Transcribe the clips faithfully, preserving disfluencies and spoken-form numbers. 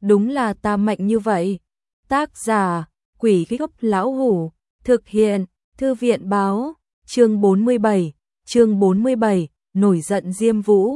đúng là ta mạnh như vậy. Tác giả, Quỷ Gốc Lão Hủ, thực hiện, Thư viện báo, chương bốn mươi bảy, chương bốn mươi bảy, nổi giận Diêm Vũ.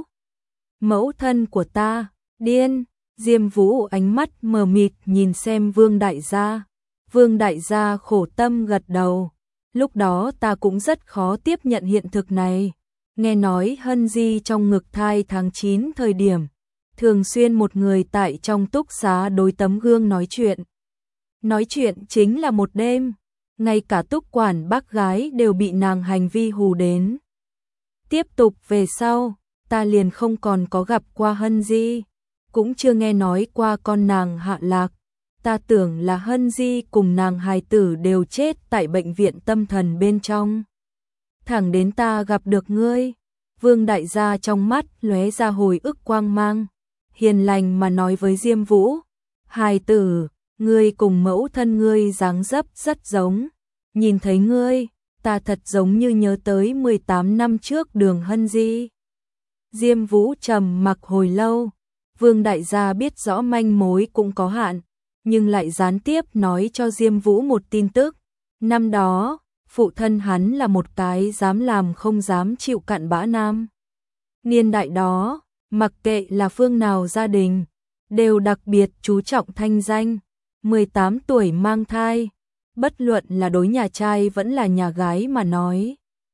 Mẫu thân của ta, điên, Diêm Vũ ánh mắt mờ mịt nhìn xem Vương đại gia. Vương đại gia khổ tâm gật đầu. Lúc đó ta cũng rất khó tiếp nhận hiện thực này. Nghe nói Hân Di trong ngực thai tháng chín thời điểm, thường xuyên một người tại trong túc xá đối tấm gương nói chuyện. Nói chuyện chính là một đêm, ngay cả túc quản bác gái đều bị nàng hành vi hù đến. Tiếp tục về sau, ta liền không còn có gặp qua Hân Di, cũng chưa nghe nói qua con nàng hạ lạc. Ta tưởng là Hân Di cùng nàng hài tử đều chết tại bệnh viện tâm thần bên trong. Thẳng đến ta gặp được ngươi, Vương đại gia trong mắt lóe ra hồi ức quang mang, hiền lành mà nói với Diêm Vũ, hài tử, ngươi cùng mẫu thân ngươi dáng dấp rất giống, nhìn thấy ngươi, ta thật giống như nhớ tới mười tám năm trước Đường Hân Di. Diêm Vũ trầm mặc hồi lâu, Vương đại gia biết rõ manh mối cũng có hạn, nhưng lại gián tiếp nói cho Diêm Vũ một tin tức. Năm đó, phụ thân hắn là một cái dám làm không dám chịu cặn bã nam. Niên đại đó, mặc kệ là phương nào gia đình, đều đặc biệt chú trọng thanh danh. mười tám tuổi mang thai, bất luận là đối nhà trai vẫn là nhà gái mà nói,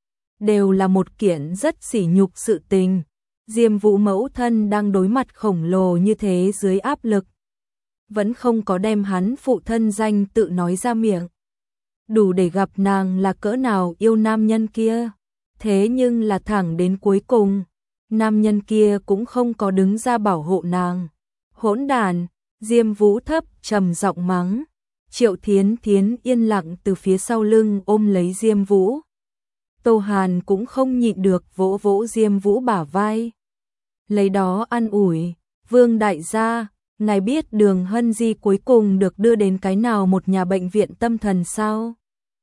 đều là một kiện rất sỉ nhục sự tình. Diêm Vũ mẫu thân đang đối mặt khổng lồ như thế dưới áp lực, vẫn không có đem hắn phụ thân danh tự nói ra miệng. Đủ để gặp nàng là cỡ nào yêu nam nhân kia. Thế nhưng là thẳng đến cuối cùng, nam nhân kia cũng không có đứng ra bảo hộ nàng. Hỗn đàn, Diêm Vũ thấp trầm giọng mắng. Triệu Thiến Thiến yên lặng từ phía sau lưng ôm lấy Diêm Vũ. Tô Hàn cũng không nhịn được vỗ vỗ Diêm Vũ bả vai. Lấy đó an ủi, Vương đại gia, ngài biết Đường Hân Di cuối cùng được đưa đến cái nào một nhà bệnh viện tâm thần sao?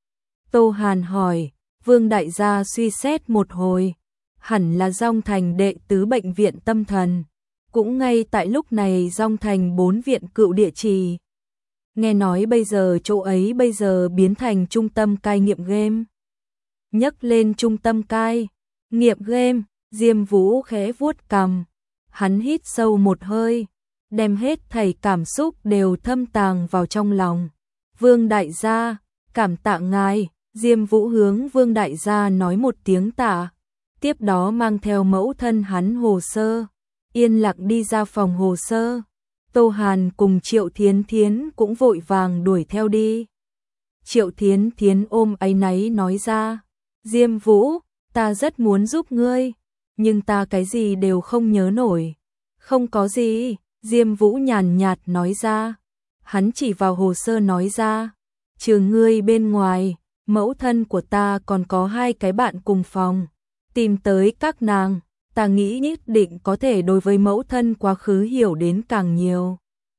Tô Hàn hỏi, Vương đại gia suy xét một hồi, hẳn là Dong Thành đệ tứ bệnh viện tâm thần, cũng ngay tại lúc này Dong Thành bốn viện cựu địa chỉ. Nghe nói bây giờ chỗ ấy bây giờ biến thành trung tâm cai nghiện game. Nhấc lên trung tâm cai nghiện game, Diêm Vũ khẽ vuốt cằm, hắn hít sâu một hơi, đem hết thảy cảm xúc đều thâm tàng vào trong lòng. Vương đại gia, cảm tạ ngài. Diêm Vũ hướng Vương đại gia nói một tiếng tạ, tiếp đó mang theo mẫu thân hắn hồ sơ, yên lặng đi ra phòng hồ sơ. Tô Hàn cùng Triệu Thiến Thiến cũng vội vàng đuổi theo đi. Triệu Thiến Thiến ôm áy náy nói ra, Diêm Vũ, ta rất muốn giúp ngươi, nhưng ta cái gì đều không nhớ nổi. Không có gì, Diêm Vũ nhàn nhạt nói ra. Hắn chỉ vào hồ sơ nói ra, trừ ngươi bên ngoài, mẫu thân của ta còn có hai cái bạn cùng phòng. Tìm tới các nàng, ta nghĩ nhất định có thể đối với mẫu thân quá khứ hiểu đến càng nhiều.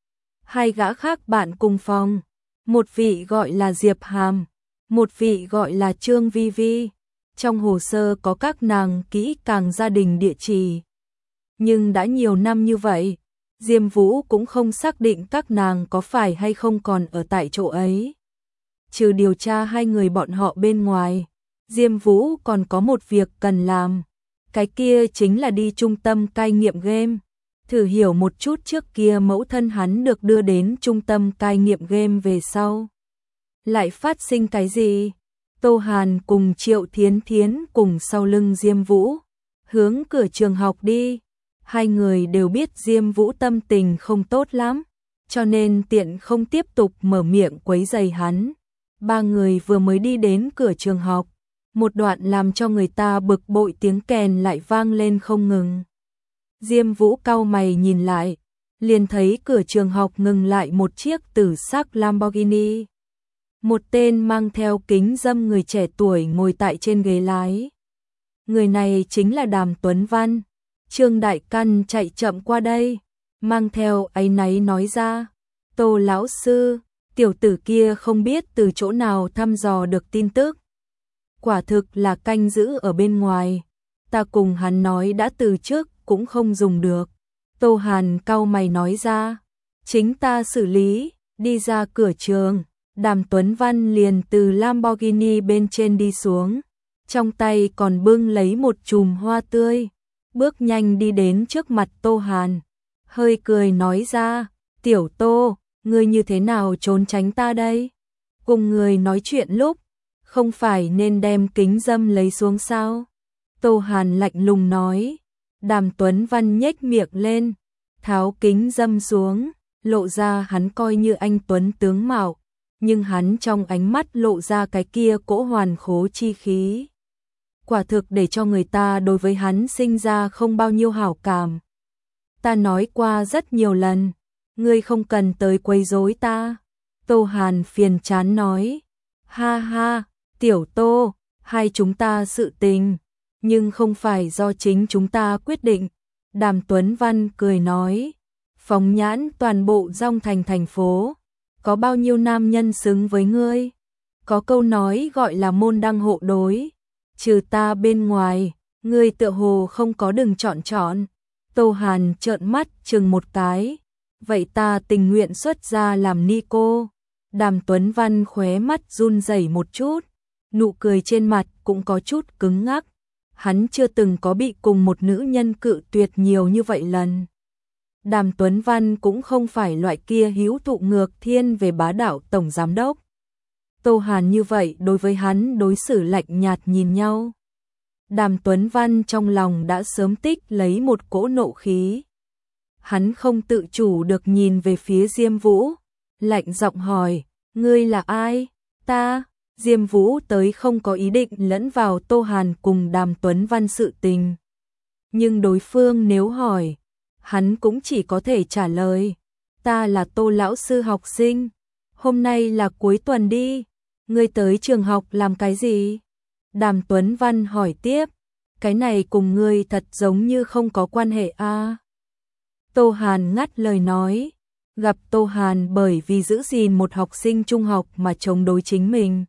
Hai gã khác bạn cùng phòng, một vị gọi là Diệp Hàm, một vị gọi là Trương Vi Vi. Trong hồ sơ có các nàng kỹ càng gia đình địa chỉ. Nhưng đã nhiều năm như vậy, Diêm Vũ cũng không xác định các nàng có phải hay không còn ở tại chỗ ấy. Trừ điều tra hai người bọn họ bên ngoài, Diêm Vũ còn có một việc cần làm. Cái kia chính là đi trung tâm cai nghiện game, thử hiểu một chút trước kia mẫu thân hắn được đưa đến trung tâm cai nghiện game về sau. Lại phát sinh cái gì? Tô Hàn cùng Triệu Thiến Thiến cùng sau lưng Diêm Vũ, hướng cửa trường học đi. Hai người đều biết Diêm Vũ tâm tình không tốt lắm, cho nên tiện không tiếp tục mở miệng quấy rầy hắn. Ba người vừa mới đi đến cửa trường học, một đoạn làm cho người ta bực bội tiếng kèn lại vang lên không ngừng. Diêm Vũ cau mày nhìn lại, liền thấy cửa trường học ngừng lại một chiếc tử sắc Lamborghini. Một tên mang theo kính râm người trẻ tuổi ngồi tại trên ghế lái. Người này chính là Đàm Tuấn Văn. Trương Đại Căn chạy chậm qua đây, mang theo áy náy nói ra, Tô lão sư, tiểu tử kia không biết từ chỗ nào thăm dò được tin tức. Quả thực là canh giữ ở bên ngoài, ta cùng hắn nói đã từ trước cũng không dùng được. Tô Hàn cau mày nói ra, chính ta xử lý. Đi ra cửa trường, Đàm Tuấn Văn liền từ Lamborghini bên trên đi xuống, trong tay còn bưng lấy một chùm hoa tươi, bước nhanh đi đến trước mặt Tô Hàn, hơi cười nói ra, tiểu Tô, ngươi như thế nào trốn tránh ta đây? Cùng người nói chuyện lúc, không phải nên đem kính dâm lấy xuống sao? Tô Hàn lạnh lùng nói. Đàm Tuấn Văn nhếch miệng lên, tháo kính dâm xuống, lộ ra hắn coi như anh tuấn tướng mạo, nhưng hắn trong ánh mắt lộ ra cái kia cỗ hoàn khố chi khí. Quả thực để cho người ta đối với hắn sinh ra không bao nhiêu hảo cảm. Ta nói qua rất nhiều lần, ngươi không cần tới quấy rối ta. Tô Hàn phiền chán nói, ha ha, tiểu Tô, hai chúng ta sự tình, nhưng không phải do chính chúng ta quyết định. Đàm Tuấn Văn cười nói, phóng nhãn toàn bộ Dong Thành thành phố, có bao nhiêu nam nhân xứng với ngươi? Có câu nói gọi là môn đăng hộ đối, trừ ta bên ngoài, ngươi tựa hồ không có đừng chọn chọn. Tô Hàn trợn mắt chừng một cái, vậy ta tình nguyện xuất gia làm ni cô. Đàm Tuấn Văn khóe mắt run rẩy một chút, nụ cười trên mặt cũng có chút cứng ngắc. Hắn chưa từng có bị cùng một nữ nhân cự tuyệt nhiều như vậy lần. Đàm Tuấn Văn cũng không phải loại kia hữu thụ ngược thiên về bá đạo tổng giám đốc. Tô Hàn như vậy đối với hắn đối xử lạnh nhạt nhìn nhau. Đàm Tuấn Văn trong lòng đã sớm tích lấy một cỗ nộ khí. Hắn không tự chủ được nhìn về phía Diêm Vũ, lạnh giọng hỏi, ngươi là ai? Ta. Diêm Vũ tới không có ý định lẫn vào Tô Hàn cùng Đàm Tuấn Văn sự tình. Nhưng đối phương nếu hỏi, hắn cũng chỉ có thể trả lời, ta là Tô lão sư học sinh, hôm nay là cuối tuần đi, ngươi tới trường học làm cái gì? Đàm Tuấn Văn hỏi tiếp, cái này cùng ngươi thật giống như không có quan hệ a. À? Tô Hàn ngắt lời nói, gặp Tô Hàn bởi vì giữ gìn một học sinh trung học mà chống đối chính mình.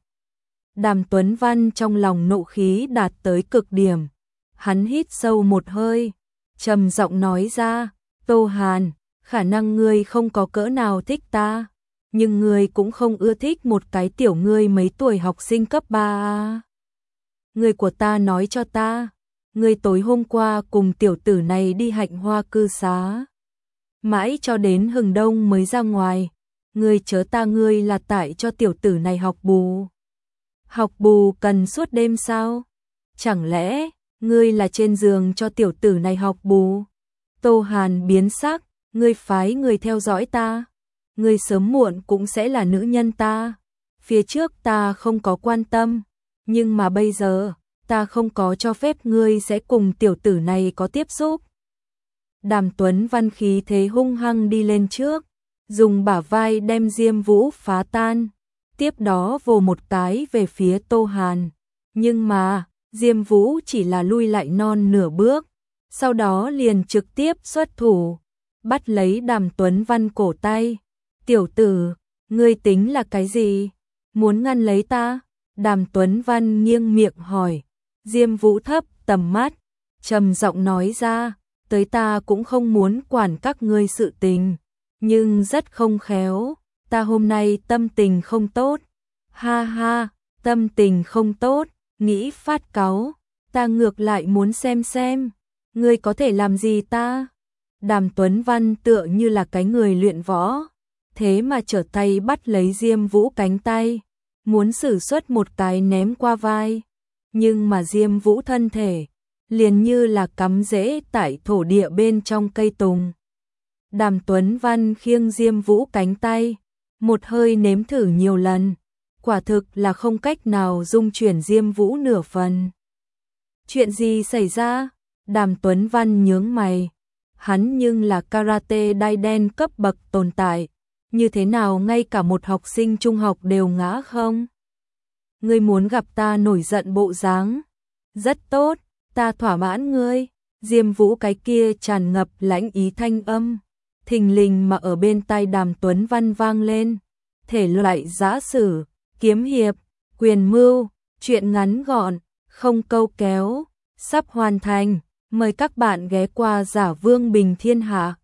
Đàm Tuấn Văn trong lòng nộ khí đạt tới cực điểm, hắn hít sâu một hơi, trầm giọng nói ra, Tô Hàn, khả năng ngươi không có cỡ nào thích ta, nhưng ngươi cũng không ưa thích một cái tiểu ngươi mấy tuổi học sinh cấp ba. Người của ta nói cho ta, ngươi tối hôm qua cùng tiểu tử này đi Hạnh Hoa cư xá, mãi cho đến hừng đông mới ra ngoài, ngươi chớ ta ngươi là tại cho tiểu tử này học bù. Học bù cần suốt đêm sao? Chẳng lẽ ngươi là trên giường cho tiểu tử này học bù? Tô Hàn biến sắc, ngươi phái người theo dõi ta, ngươi sớm muộn cũng sẽ là nữ nhân ta. Phía trước ta không có quan tâm, nhưng mà bây giờ, ta không có cho phép ngươi sẽ cùng tiểu tử này có tiếp xúc. Đàm Tuấn Văn khí thế hung hăng đi lên trước, dùng bả vai đem Diêm Vũ phá tan, tiếp đó vồ một cái về phía Tô Hàn. Nhưng mà, Diêm Vũ chỉ là lui lại non nửa bước, sau đó liền trực tiếp xuất thủ, bắt lấy Đàm Tuấn Văn cổ tay. Tiểu tử, ngươi tính là cái gì? Muốn ngăn lấy ta? Đàm Tuấn Văn nghiêng miệng hỏi. Diêm Vũ thấp tầm mắt, trầm giọng nói ra, tới ta cũng không muốn quản các ngươi sự tình, nhưng rất không khéo, ta hôm nay tâm tình không tốt. Ha ha, tâm tình không tốt, nghĩ phát cáu, ta ngược lại muốn xem xem, ngươi có thể làm gì ta? Đàm Tuấn Văn tựa như là cái người luyện võ, thế mà trở tay bắt lấy Diêm Vũ cánh tay, muốn sử xuất một cái ném qua vai, nhưng mà Diêm Vũ thân thể liền như là cắm rễ tại thổ địa bên trong cây tùng. Đàm Tuấn Văn khiêng Diêm Vũ cánh tay, một hơi nếm thử nhiều lần, quả thực là không cách nào dung chuyển Diêm Vũ nửa phần. Chuyện gì xảy ra? Đàm Tuấn Văn nhướng mày, hắn nhưng là karate đai đen cấp bậc tồn tại, như thế nào ngay cả một học sinh trung học đều ngã không? Ngươi muốn gặp ta nổi giận bộ dáng? Rất tốt, ta thỏa mãn ngươi. Diêm Vũ cái kia tràn ngập lãnh ý thanh âm, thình lình mà ở bên tai Đàm Tuấn Văn vang lên. Thể loại giã sử, kiếm hiệp, quyền mưu, truyện ngắn gọn, không câu kéo, sắp hoàn thành. Mời các bạn ghé qua Giả Vương Bình Thiên Hạ.